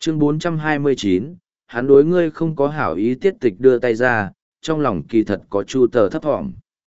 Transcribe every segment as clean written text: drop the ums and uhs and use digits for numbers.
Chương 429, hắn đối ngươi không có hảo ý. Tiết tịch đưa tay ra, trong lòng kỳ thật có chu tờ thấp thỏm.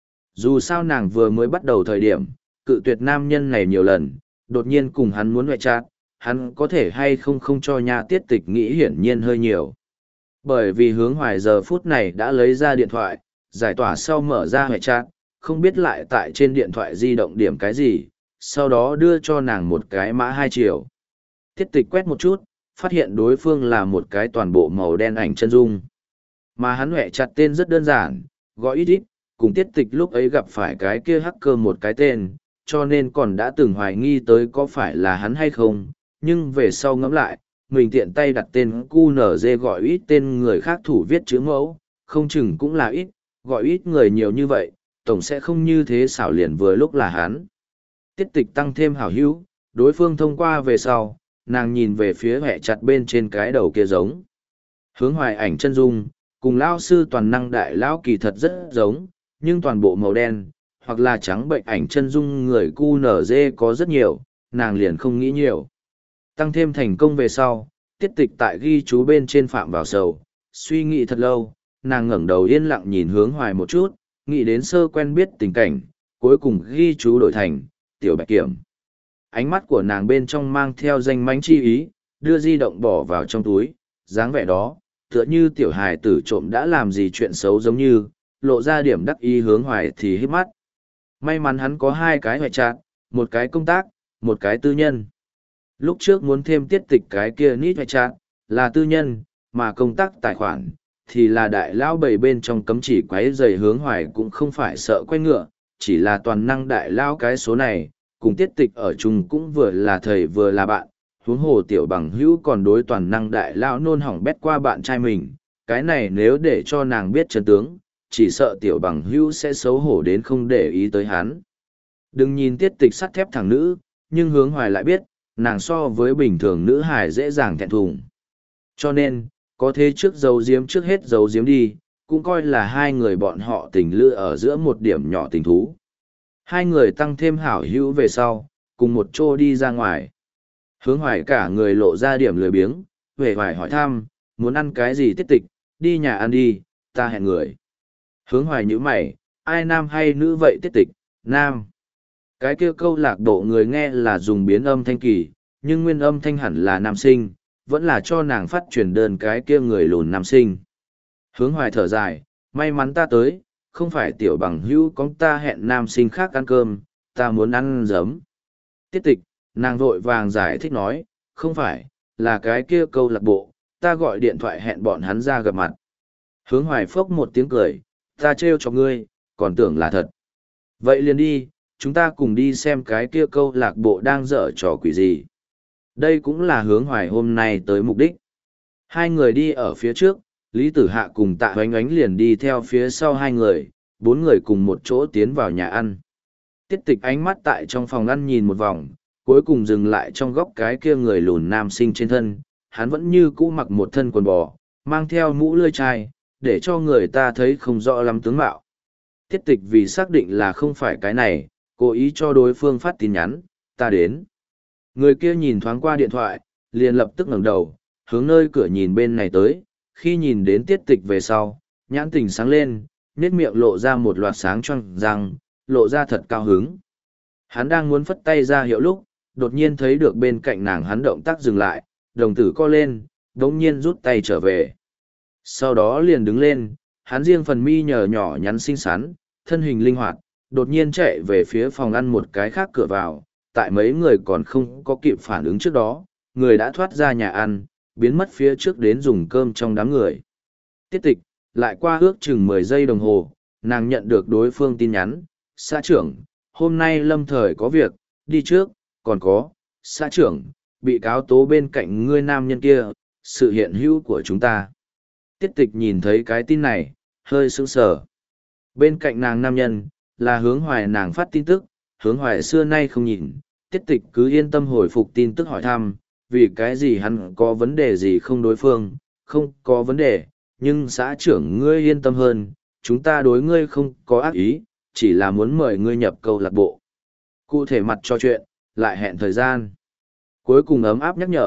Dù sao nàng vừa mới bắt đầu thời điểm, cự tuyệt nam nhân này nhiều lần, đột nhiên cùng hắn muốn ngoại trát, hắn có thể hay không không cho nha. Tiết tịch nghĩ hiển nhiên hơi nhiều. Bởi vì Hướng Hoài giờ phút này đã lấy ra điện thoại, giải tỏa sau mở ra ngoại trát, không biết lại tại trên điện thoại di động điểm cái gì, sau đó đưa cho nàng một cái mã 2 triệu. Tiết tịch quét một chút, phát hiện đối phương là một cái toàn bộ màu đen ảnh chân dung. Mà hắn ngoại chặt tên rất đơn giản, gọi ít ít, cùng tiết tịch lúc ấy gặp phải cái kia hacker một cái tên, cho nên còn đã từng hoài nghi tới có phải là hắn hay không, nhưng về sau ngẫm lại, mình tiện tay đặt tên QNZ gọi ít tên người khác thủ viết chữ mẫu, không chừng cũng là ít, gọi ít người nhiều như vậy, tổng sẽ không như thế xảo liền vừa lúc là hắn. Tiết tịch tăng thêm hảo hữu, đối phương thông qua về sau, nàng nhìn về phía hẹ chặt bên trên cái đầu kia giống. Hướng Hoài ảnh chân dung, cùng lao sư toàn năng đại lão kỳ thật rất giống, nhưng toàn bộ màu đen, hoặc là trắng bệnh ảnh chân dung người QNZ có rất nhiều, nàng liền không nghĩ nhiều. Tăng thêm thành công về sau, tiết tịch tại ghi chú bên trên phạm vào sầu, suy nghĩ thật lâu, nàng ngẩng đầu yên lặng nhìn Hướng Hoài một chút, nghĩ đến sơ quen biết tình cảnh, cuối cùng ghi chú đổi thành, tiểu bạch kiểm. Ánh mắt của nàng bên trong mang theo danh mánh chi ý, đưa di động bỏ vào trong túi, dáng vẻ đó, tựa như tiểu hài tử trộm đã làm gì chuyện xấu giống như, lộ ra điểm đắc ý. Hướng Hoài thì hít mắt. May mắn hắn có hai cái hoại trạng, một cái công tác, một cái tư nhân. Lúc trước muốn thêm tiết tịch cái kia nít hoại trạng, là tư nhân, mà công tác tài khoản, thì là đại lão bầy bên trong cấm chỉ quấy rầy. Hướng Hoài cũng không phải sợ quay ngựa, chỉ là toàn năng đại lão cái số này, cùng tiết tịch ở chung cũng vừa là thầy vừa là bạn, huống hồ tiểu bằng hữu còn đối toàn năng đại lão nôn hỏng bét qua bạn trai mình, cái này nếu để cho nàng biết chân tướng, chỉ sợ tiểu bằng hữu sẽ xấu hổ đến không để ý tới hắn. Đừng nhìn tiết tịch sắt thép thằng nữ, nhưng Hướng Hoài lại biết, nàng so với bình thường nữ hài dễ dàng thẹn thùng. Cho nên, có thế trước giấu giếm trước hết giấu giếm đi, cũng coi là hai người bọn họ tình lữ ở giữa một điểm nhỏ tình thú. Hai người tăng thêm hảo hữu về sau, cùng một chỗ đi ra ngoài. Hướng Hoài cả người lộ ra điểm lười biếng, huệ hoài hỏi thăm, muốn ăn cái gì tiết tịch, đi nhà ăn đi, ta hẹn người. Hướng Hoài nhíu mày, ai nam hay nữ vậy tiết tịch, nam. Cái kia câu lạc bộ người nghe là dùng biến âm thanh kỳ, nhưng nguyên âm thanh hẳn là nam sinh, vẫn là cho nàng phát truyền đơn cái kia người lùn nam sinh. Hướng Hoài thở dài, may mắn ta tới, không phải tiểu bằng hữu con ta hẹn nam sinh khác ăn cơm, ta muốn ăn giấm. Tiết tịch, nàng vội vàng giải thích nói, không phải, là cái kia câu lạc bộ, ta gọi điện thoại hẹn bọn hắn ra gặp mặt. Hướng Hoài phốc một tiếng cười, ta trêu cho ngươi, còn tưởng là thật. Vậy liền đi, chúng ta cùng đi xem cái kia câu lạc bộ đang dở trò quỷ gì. Đây cũng là Hướng Hoài hôm nay tới mục đích. Hai người đi ở phía trước, Lý Tử Hạ cùng Tạ Hoánh Ánh liền đi theo phía sau hai người, bốn người cùng một chỗ tiến vào nhà ăn. Tiết tịch ánh mắt tại trong phòng ăn nhìn một vòng, cuối cùng dừng lại trong góc cái kia người lùn nam sinh trên thân, hắn vẫn như cũ mặc một thân quần bò, mang theo mũ lưỡi chai, để cho người ta thấy không rõ lắm tướng mạo. Tiết tịch vì xác định là không phải cái này, cố ý cho đối phương phát tin nhắn, ta đến. Người kia nhìn thoáng qua điện thoại, liền lập tức ngẩng đầu, hướng nơi cửa nhìn bên này tới, khi nhìn đến tiết tịch về sau, nhãn tình sáng lên, nét miệng lộ ra một loạt sáng choang răng, lộ ra thật cao hứng. Hắn đang muốn phất tay ra hiệu lúc, đột nhiên thấy được bên cạnh nàng hắn động tác dừng lại, đồng tử co lên, đống nhiên rút tay trở về. Sau đó liền đứng lên, hắn riêng phần mi nhờ nhỏ nhắn xinh xắn, thân hình linh hoạt, đột nhiên chạy về phía phòng ăn một cái khác cửa vào, tại mấy người còn không có kịp phản ứng trước đó, người đã thoát ra nhà ăn, biến mất phía trước đến dùng cơm trong đám người. Tiết tịch, lại qua ước chừng 10 giây đồng hồ, nàng nhận được đối phương tin nhắn, xã trưởng, hôm nay lâm thời có việc, đi trước, còn có, xã trưởng, bị cáo tố bên cạnh ngươi nam nhân kia, sự hiện hữu của chúng ta. Tiết tịch nhìn thấy cái tin này, hơi sững sờ. Bên cạnh nàng nam nhân, là Hướng Hoài nàng phát tin tức, Hướng Hoài xưa nay không nhìn, tiết tịch cứ yên tâm hồi phục tin tức hỏi thăm, vì cái gì hắn có vấn đề gì không đối phương, không có vấn đề, nhưng xã trưởng ngươi yên tâm hơn, chúng ta đối ngươi không có ác ý, chỉ là muốn mời ngươi nhập câu lạc bộ. Cụ thể mặt trò chuyện, lại hẹn thời gian. Cuối cùng ấm áp nhắc nhở,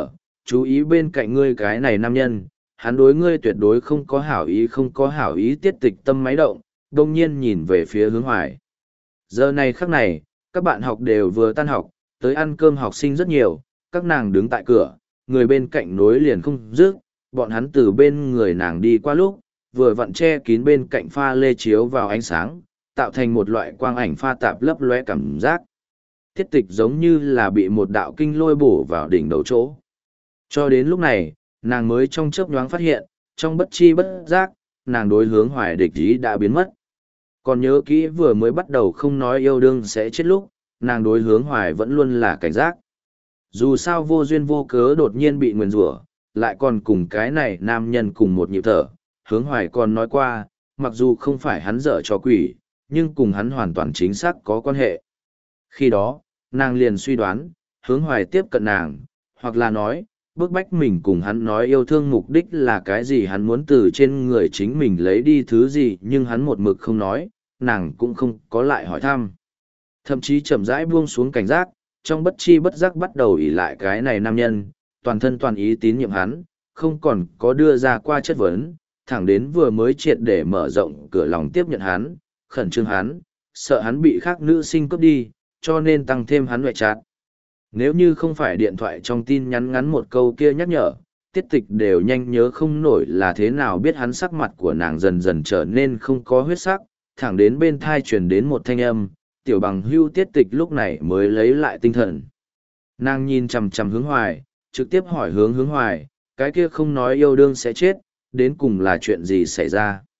chú ý bên cạnh ngươi cái này nam nhân, hắn đối ngươi tuyệt đối không có hảo ý, không có hảo ý. Tiết tịch tâm máy động, đông nhiên nhìn về phía Hướng Hoài. Giờ này khắc này, các bạn học đều vừa tan học, tới ăn cơm học sinh rất nhiều, các nàng đứng tại cửa, người bên cạnh nối liền không dứt, bọn hắn từ bên người nàng đi qua lúc, vừa vặn che kín bên cạnh pha lê chiếu vào ánh sáng, tạo thành một loại quang ảnh pha tạp lấp lóe cảm giác. Tiết tịch giống như là bị một đạo kinh lôi bổ vào đỉnh đầu chỗ. Cho đến lúc này, nàng mới trong chớp nhoáng phát hiện, trong bất chi bất giác, nàng đối Hướng Hoài địch ý đã biến mất. Còn nhớ kỹ vừa mới bắt đầu không nói yêu đương sẽ chết lúc, nàng đối Hướng Hoài vẫn luôn là cảnh giác. Dù sao vô duyên vô cớ đột nhiên bị nguyền rủa, lại còn cùng cái này nam nhân cùng một nhịp thở. Hướng Hoài còn nói qua, mặc dù không phải hắn dở cho quỷ, nhưng cùng hắn hoàn toàn chính xác có quan hệ. Khi đó, nàng liền suy đoán, Hướng Hoài tiếp cận nàng, hoặc là nói, bức bách mình cùng hắn nói yêu thương mục đích là cái gì, hắn muốn từ trên người chính mình lấy đi thứ gì, nhưng hắn một mực không nói, nàng cũng không có lại hỏi thăm. Thậm chí chậm rãi buông xuống cảnh giác, trong bất chi bất giác bắt đầu ỷ lại cái này nam nhân, toàn thân toàn ý tín nhiệm hắn, không còn có đưa ra qua chất vấn, thẳng đến vừa mới triệt để mở rộng cửa lòng tiếp nhận hắn, khẩn trương hắn, sợ hắn bị khác nữ sinh cướp đi, cho nên tăng thêm hắn ngoại chát. Nếu như không phải điện thoại trong tin nhắn ngắn một câu kia nhắc nhở, tiết tịch đều nhanh nhớ không nổi là thế nào biết hắn sắc mặt của nàng dần dần trở nên không có huyết sắc, thẳng đến bên thai truyền đến một thanh âm, tiểu bằng hưu. Tiết tịch lúc này mới lấy lại tinh thần. Nàng nhìn chằm chằm Hướng Hoài, trực tiếp hỏi Hướng Hoài, cái kia không nói yêu đương sẽ chết, đến cùng là chuyện gì xảy ra?